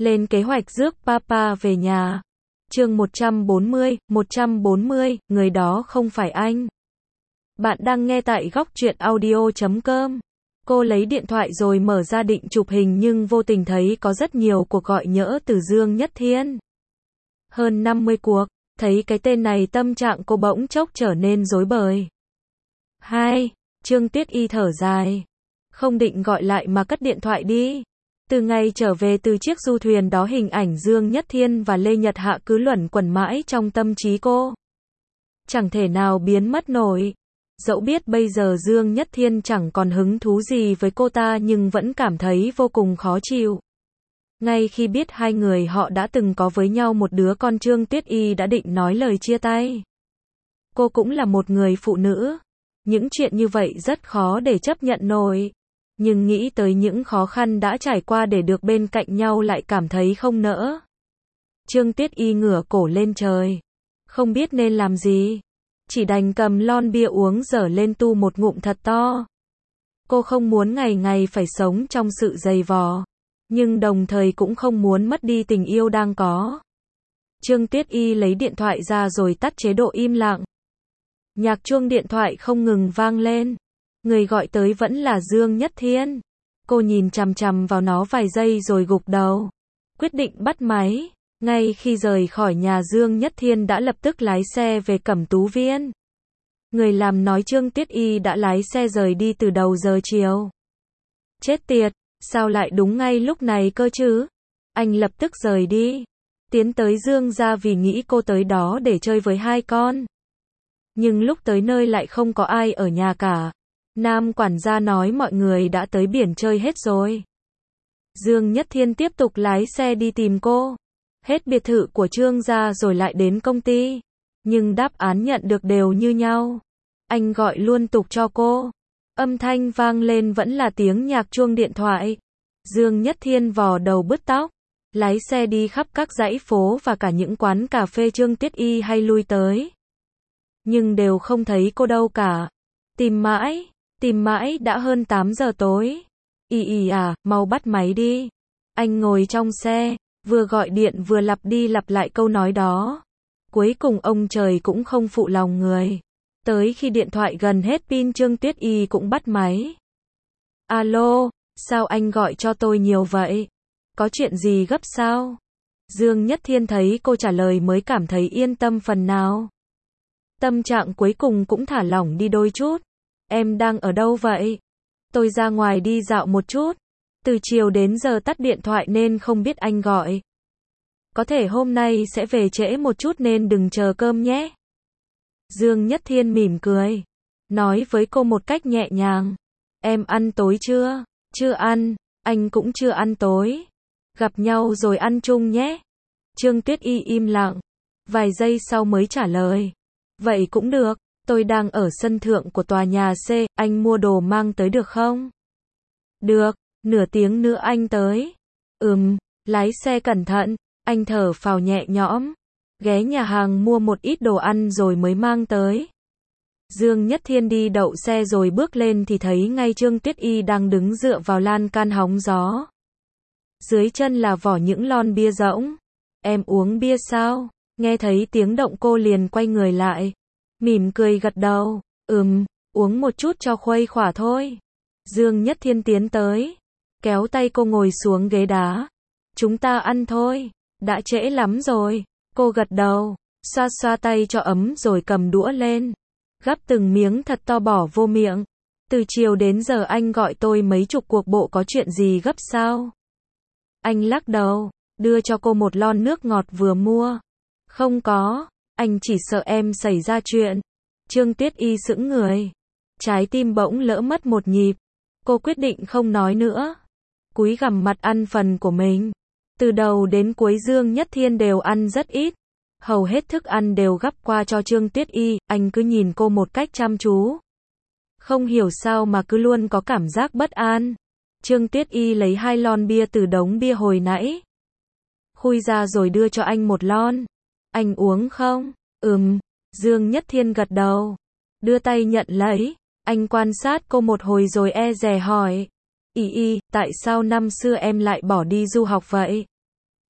Lên kế hoạch rước Papa về nhà. Chương 140, người đó không phải anh. Bạn đang nghe tại góc truyện audio.com. Cô lấy điện thoại rồi mở ra định chụp hình nhưng vô tình thấy có rất nhiều cuộc gọi nhỡ từ Dương Nhất Thiên. Hơn 50 cuộc, thấy cái tên này tâm trạng cô bỗng chốc trở nên rối bời. Trương Tuyết Y thở dài. Không định gọi lại mà cất điện thoại đi. Từ ngày trở về từ chiếc du thuyền đó, hình ảnh Dương Nhất Thiên và Lê Nhật Hạ cứ luẩn quẩn mãi trong tâm trí cô. Chẳng thể nào biến mất nổi. Dẫu biết bây giờ Dương Nhất Thiên chẳng còn hứng thú gì với cô ta nhưng vẫn cảm thấy vô cùng khó chịu. Ngay khi biết hai người họ đã từng có với nhau một đứa con, Trương Tuyết Y đã định nói lời chia tay. Cô cũng là một người phụ nữ. Những chuyện như vậy rất khó để chấp nhận nổi. Nhưng nghĩ tới những khó khăn đã trải qua để được bên cạnh nhau lại cảm thấy không nỡ. Trương Tuyết Y ngửa cổ lên trời. Không biết nên làm gì. Chỉ đành cầm lon bia uống dở lên tu một ngụm thật to. Cô không muốn ngày ngày phải sống trong sự dày vò. Nhưng đồng thời cũng không muốn mất đi tình yêu đang có. Trương Tuyết Y lấy điện thoại ra rồi tắt chế độ im lặng. Nhạc chuông điện thoại không ngừng vang lên. Người gọi tới vẫn là Dương Nhất Thiên. Cô nhìn chằm chằm vào nó vài giây rồi gục đầu. Quyết định bắt máy. Ngay khi rời khỏi nhà, Dương Nhất Thiên đã lập tức lái xe về Cẩm Tú Viên. Người làm nói Trương Tuyết Y đã lái xe rời đi từ đầu giờ chiều. Chết tiệt, sao lại đúng ngay lúc này cơ chứ? Anh lập tức rời đi. Tiến tới Dương gia vì nghĩ cô tới đó để chơi với hai con. Nhưng lúc tới nơi lại không có ai ở nhà cả. Nam quản gia nói mọi người đã tới biển chơi hết rồi. Dương Nhất Thiên tiếp tục lái xe đi tìm cô. Hết biệt thự của Trương gia rồi lại đến công ty. Nhưng đáp án nhận được đều như nhau. Anh gọi liên tục cho cô. Âm thanh vang lên vẫn là tiếng nhạc chuông điện thoại. Dương Nhất Thiên vò đầu bứt tóc. Lái xe đi khắp các dãy phố và cả những quán cà phê Trương Tuyết Y hay lui tới. Nhưng đều không thấy cô đâu cả. Tìm mãi đã hơn 8 giờ tối. Mau bắt máy đi. Anh ngồi trong xe, vừa gọi điện vừa lặp đi lặp lại câu nói đó. Cuối cùng ông trời cũng không phụ lòng người. Tới khi điện thoại gần hết pin, Trương Tuyết Y cũng bắt máy. Alo, sao anh gọi cho tôi nhiều vậy? Có chuyện gì gấp sao? Dương Nhất Thiên thấy cô trả lời mới cảm thấy yên tâm phần nào. Tâm trạng cuối cùng cũng thả lỏng đi đôi chút. Em đang ở đâu vậy? Tôi ra ngoài đi dạo một chút. Từ chiều đến giờ tắt điện thoại nên không biết anh gọi. Có thể hôm nay sẽ về trễ một chút nên đừng chờ cơm nhé. Dương Nhất Thiên mỉm cười. Nói với cô một cách nhẹ nhàng. Em ăn tối chưa? Chưa ăn, anh cũng chưa ăn tối. Gặp nhau rồi ăn chung nhé. Trương Tuyết Y im lặng. Vài giây sau mới trả lời. Vậy cũng được, tôi đang ở sân thượng của tòa nhà C, anh mua đồ mang tới được không? Được, nửa tiếng nữa anh tới. Lái xe cẩn thận, anh thở phào nhẹ nhõm. Ghé nhà hàng mua một ít đồ ăn rồi mới mang tới. Dương Nhất Thiên đi đậu xe rồi bước lên thì thấy ngay Trương Tuyết Y đang đứng dựa vào lan can hóng gió. Dưới chân là vỏ những lon bia rỗng. Em uống bia sao? Nghe thấy tiếng động cô liền quay người lại. Mỉm cười gật đầu. Uống một chút cho khuây khỏa thôi. Dương Nhất Thiên tiến tới. Kéo tay cô ngồi xuống ghế đá. Chúng ta ăn thôi. Đã trễ lắm rồi. Cô gật đầu. Xoa xoa tay cho ấm rồi cầm đũa lên. Gắp từng miếng thật to bỏ vô miệng. Từ chiều đến giờ anh gọi tôi mấy chục cuộc, bộ có chuyện gì gấp sao? Anh lắc đầu. Đưa cho cô một lon nước ngọt vừa mua. Không có, anh chỉ sợ em xảy ra chuyện. Trương Tuyết Y sững người. Trái tim bỗng lỡ mất một nhịp. Cô quyết định không nói nữa. Cúi gằm mặt ăn phần của mình. Từ đầu đến cuối Dương Nhất Thiên đều ăn rất ít. Hầu hết thức ăn đều gắp qua cho Trương Tuyết Y. Anh cứ nhìn cô một cách chăm chú. Không hiểu sao mà cứ luôn có cảm giác bất an. Trương Tuyết Y lấy 2 lon bia từ đống bia hồi nãy. Khui ra rồi đưa cho anh một lon. Anh uống không? Dương Nhất Thiên gật đầu. Đưa tay nhận lấy. Anh quan sát cô một hồi rồi e dè hỏi. Tại sao năm xưa em lại bỏ đi du học vậy?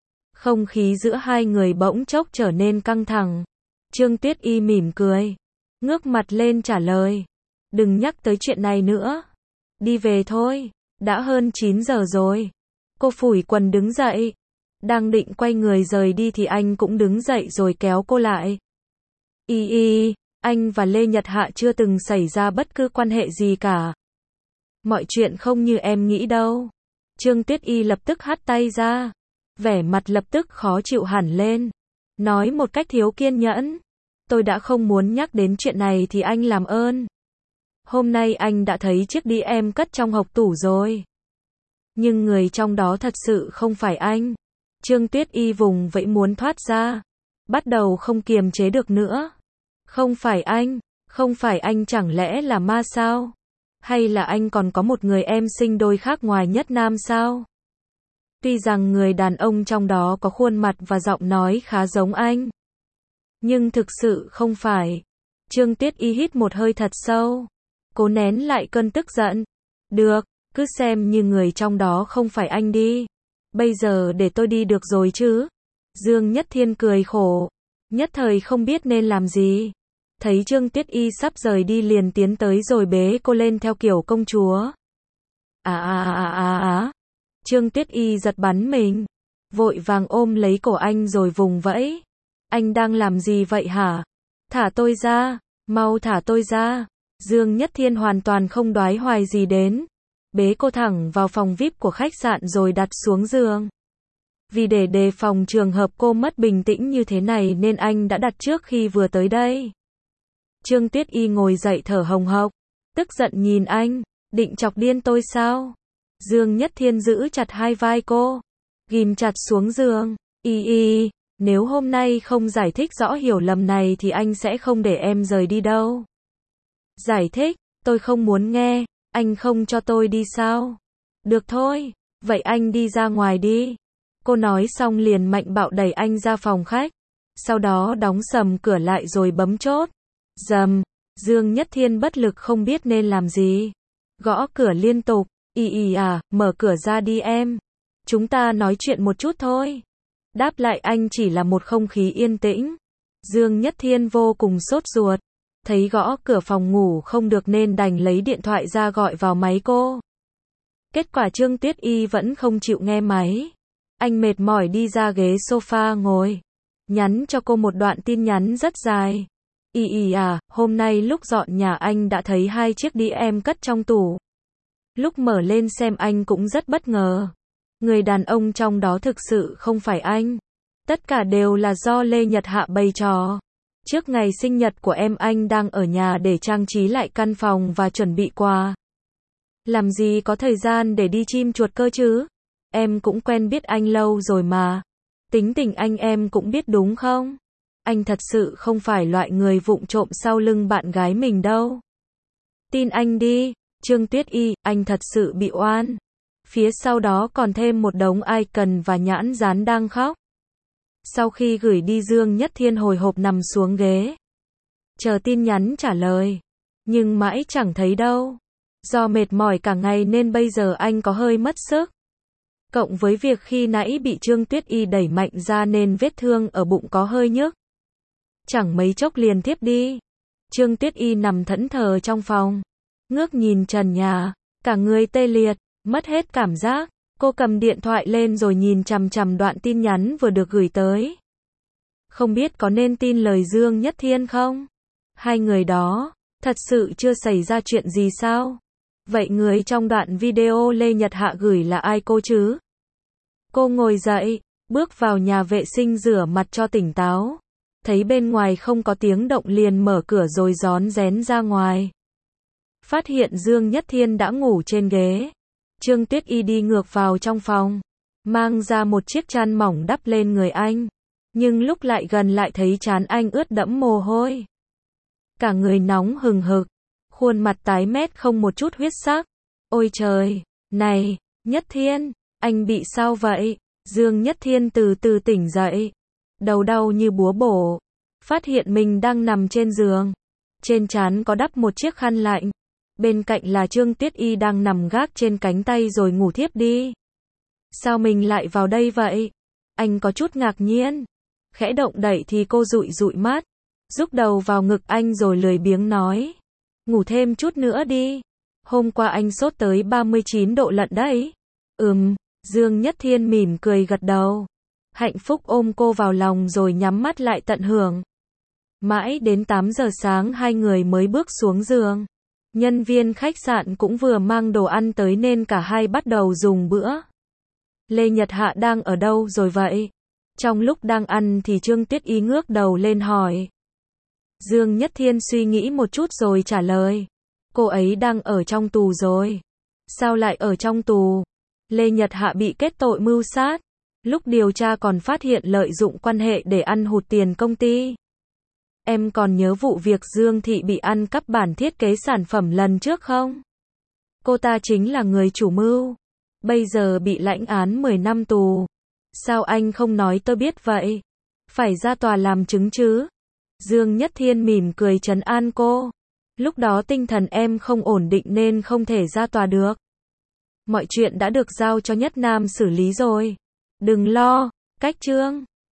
Không khí giữa hai người bỗng chốc trở nên căng thẳng. Trương Tuyết Y mỉm cười, ngước mặt lên trả lời. Đừng nhắc tới chuyện này nữa. Đi về thôi, đã hơn 9 giờ rồi. Cô phủi quần đứng dậy. Đang định quay người rời đi thì anh cũng đứng dậy rồi kéo cô lại. Y, anh và Lê Nhật Hạ chưa từng xảy ra bất cứ quan hệ gì cả. Mọi chuyện không như em nghĩ đâu. Trương Tuyết Y lập tức hất tay ra. Vẻ mặt lập tức khó chịu hẳn lên. Nói một cách thiếu kiên nhẫn. Tôi đã không muốn nhắc đến chuyện này thì anh làm ơn. Hôm nay anh đã thấy chiếc đĩa em cất trong hộc tủ rồi. Nhưng người trong đó thật sự không phải anh. Trương Tuyết Y vùng vẫy muốn thoát ra. Bắt đầu không kiềm chế được nữa. Không phải anh chẳng lẽ là ma sao? Hay là anh còn có một người em sinh đôi khác ngoài Nhất Nam sao? Tuy rằng người đàn ông trong đó có khuôn mặt và giọng nói khá giống anh. Nhưng thực sự không phải. Trương Tuyết Y hít một hơi thật sâu. Cố nén lại cơn tức giận. Được, cứ xem như người trong đó không phải anh đi. Bây giờ để tôi đi được rồi chứ. Dương Nhất Thiên cười khổ. Nhất thời không biết nên làm gì. Thấy Trương Tuyết Y sắp rời đi liền tiến tới rồi bế cô lên theo kiểu công chúa. Trương Tuyết Y giật bắn mình. Vội vàng ôm lấy cổ anh rồi vùng vẫy. Anh đang làm gì vậy hả? Thả tôi ra, mau thả tôi ra. Dương Nhất Thiên hoàn toàn không đoái hoài gì đến. Bế cô thẳng vào phòng VIP của khách sạn rồi đặt xuống giường. Vì để đề phòng trường hợp cô mất bình tĩnh như thế này nên anh đã đặt trước khi vừa tới đây. Trương Tuyết Y ngồi dậy thở hồng hộc, tức giận nhìn anh, định chọc điên tôi sao? Dương Nhất Thiên giữ chặt hai vai cô, ghim chặt xuống giường. Nếu hôm nay không giải thích rõ hiểu lầm này thì anh sẽ không để em rời đi đâu. Giải thích, tôi không muốn nghe, anh không cho tôi đi sao? Được thôi, vậy anh đi ra ngoài đi. Cô nói xong liền mạnh bạo đẩy anh ra phòng khách, sau đó đóng sầm cửa lại rồi bấm chốt. Rầm, Dương Nhất Thiên bất lực không biết nên làm gì. Gõ cửa liên tục, mở cửa ra đi em. Chúng ta nói chuyện một chút thôi. Đáp lại anh chỉ là một không khí yên tĩnh. Dương Nhất Thiên vô cùng sốt ruột. Thấy gõ cửa phòng ngủ không được nên đành lấy điện thoại ra gọi vào máy cô. Kết quả Trương Tuyết Y vẫn không chịu nghe máy. Anh mệt mỏi đi ra ghế sofa ngồi. Nhắn cho cô một đoạn tin nhắn rất dài. Hôm nay lúc dọn nhà anh đã thấy 2 chiếc đĩa em cất trong tủ. Lúc mở lên xem anh cũng rất bất ngờ. Người đàn ông trong đó thực sự không phải anh. Tất cả đều là do Lê Nhật Hạ bày trò. Trước ngày sinh nhật của em anh đang ở nhà để trang trí lại căn phòng và chuẩn bị quà. Làm gì có thời gian để đi chim chuột cơ chứ? Em cũng quen biết anh lâu rồi mà. Tính tình anh em cũng biết đúng không? Anh thật sự không phải loại người vụng trộm sau lưng bạn gái mình đâu. Tin anh đi, Trương Tuyết Y, anh thật sự bị oan. Phía sau đó còn thêm một đống icon và nhãn dán đang khóc. Sau khi gửi đi Dương Nhất Thiên hồi hộp nằm xuống ghế. Chờ tin nhắn trả lời. Nhưng mãi chẳng thấy đâu. Do mệt mỏi cả ngày nên bây giờ anh có hơi mất sức. Cộng với việc khi nãy bị Trương Tuyết Y đẩy mạnh ra nên vết thương ở bụng có hơi nhức. Chẳng mấy chốc liền thiếp đi. Trương Tuyết Y nằm thẫn thờ trong phòng. Ngước nhìn trần nhà. Cả người tê liệt. Mất hết cảm giác. Cô cầm điện thoại lên rồi nhìn chằm chằm đoạn tin nhắn vừa được gửi tới. Không biết có nên tin lời Dương Nhất Thiên không? Hai người đó, thật sự chưa xảy ra chuyện gì sao? Vậy người trong đoạn video Lê Nhật Hạ gửi là ai cô chứ? Cô ngồi dậy, bước vào nhà vệ sinh rửa mặt cho tỉnh táo. Thấy bên ngoài không có tiếng động liền mở cửa rồi rón rén ra ngoài. Phát hiện Dương Nhất Thiên đã ngủ trên ghế. Trương Tuyết Y đi ngược vào trong phòng, mang ra một chiếc chăn mỏng đắp lên người anh. Nhưng lúc lại gần lại thấy trán anh ướt đẫm mồ hôi. Cả người nóng hừng hực, khuôn mặt tái mét không một chút huyết sắc. Ôi trời, này, Nhất Thiên, anh bị sao vậy? Dương Nhất Thiên từ từ tỉnh dậy, đầu đau như búa bổ, phát hiện mình đang nằm trên giường. Trên trán có đắp một chiếc khăn lạnh. Bên cạnh là Trương Tuyết Y đang nằm gác trên cánh tay rồi ngủ thiếp đi. Sao mình lại vào đây vậy? Anh có chút ngạc nhiên. Khẽ động đậy thì cô dụi dụi mắt, rúc đầu vào ngực anh rồi lười biếng nói. Ngủ thêm chút nữa đi. Hôm qua anh sốt tới 39 độ lận đấy. Dương Nhất Thiên mỉm cười gật đầu. Hạnh phúc ôm cô vào lòng rồi nhắm mắt lại tận hưởng. Mãi đến 8 giờ sáng hai người mới bước xuống giường. Nhân viên khách sạn cũng vừa mang đồ ăn tới nên cả hai bắt đầu dùng bữa. Lê Nhật Hạ đang ở đâu rồi vậy? Trong lúc đang ăn thì Trương Tuyết Y ngước đầu lên hỏi. Dương Nhất Thiên suy nghĩ một chút rồi trả lời. Cô ấy đang ở trong tù rồi. Sao lại ở trong tù? Lê Nhật Hạ bị kết tội mưu sát. Lúc điều tra còn phát hiện lợi dụng quan hệ để ăn hụt tiền công ty. Em còn nhớ vụ việc Dương Thị bị ăn cắp bản thiết kế sản phẩm lần trước không? Cô ta chính là người chủ mưu. Bây giờ bị lãnh án 10 năm tù. Sao anh không nói tôi biết vậy? Phải ra tòa làm chứng chứ? Dương Nhất Thiên mỉm cười trấn an cô. Lúc đó tinh thần em không ổn định nên không thể ra tòa được. Mọi chuyện đã được giao cho Nhất Nam xử lý rồi. Đừng lo, cách Trương